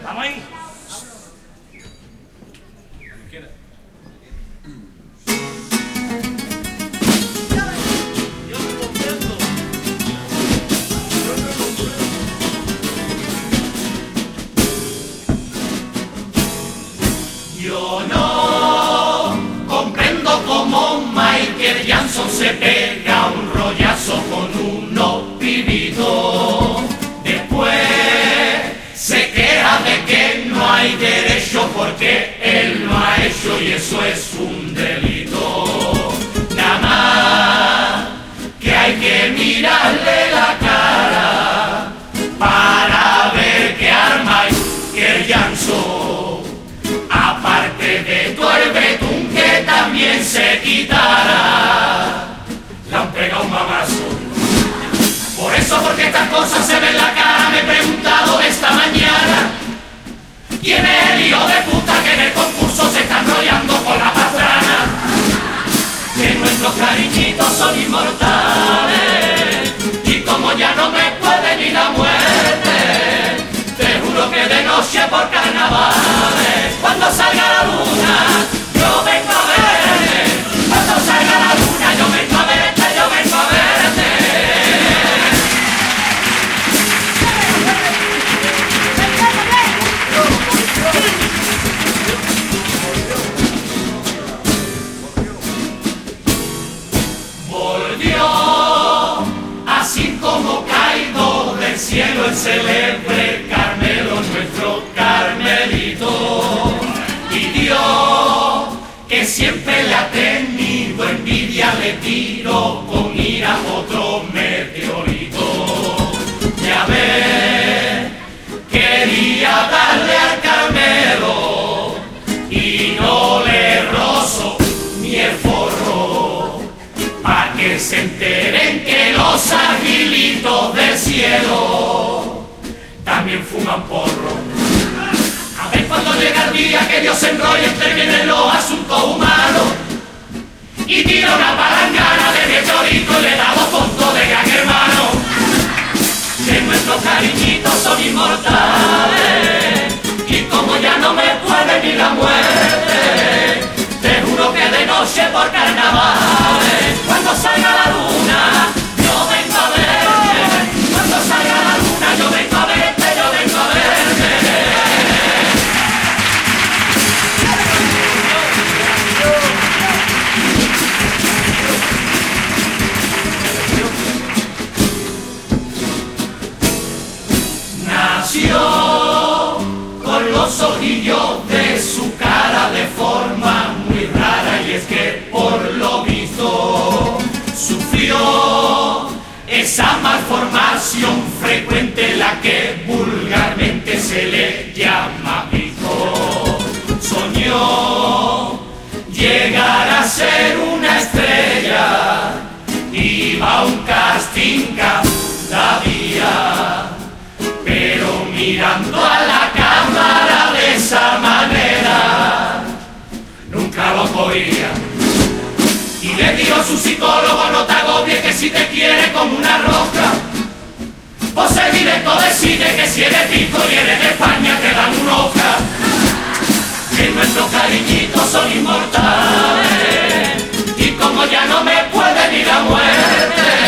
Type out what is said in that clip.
Vamos ahí. Yo no comprendo cómo Michael Jackson se pega un rollazo con unos pibitos. Después se queja de que no hay derecho porque él lo ha hecho y eso es un delito. Nada más que hay que mirarle la cara para ver que arma Michael Jackson. Aparte de tu el betún que también se quitará, le han pegado un mamazo. Por eso, porque estas cosas se ven en la cara, me he preguntado esta mañana ¿quién es el hijo de puta que en el concurso se está enrollando con la pastrana? Que nuestros cariñitos son inmortales y como ya no me puede ni la muerte, te juro que de noche por carnavales, cuando salga la luna, yo vengo a verte. Cuando salga la luna, yo vengo a verte, yo vengo a verte. Volvió, así como caído del cielo el célebre Carmelo, nuestro Carmelito. Y Dios, que siempre le ha tenido envidia, le tiró con ira otro meteorito. Ya ves, quería darle al Carmelo y no le rozó ni el forro, pa' que se enteren que los aguilitos del cielo también fuman porro. A ver cuando llega el día que Dios se enrolla, interviene en los asuntos humanos y tira una palangana de meteorito y le da 2 puntos de gran hermano. Que nuestros cariñitos son inmortales y como ya no me puede ni la muerte, te juro que de noche por carnavales, cuando salga la luna, yo vengo a verte. Cuando salga la luna, yo vengo a verte, yo vengo a verte. Nació con los ojillos de su cara de forma muy rara y es que por lo visto sufrió esa malformación frecuente, la que vulgarmente se le llama pico. Soñó llegar a ser una estrella, iba a un casting cada día, pero mirando a la cámara de esa manera nunca lo cogía. Y le dijo a su psicólogo: no te agobies, que si te quiere como una roca, pues el directo decide que si eres pico y eres de España te dan un Oscar. Que nuestros cariñitos son inmortales y como ya no me puede ni la muerte,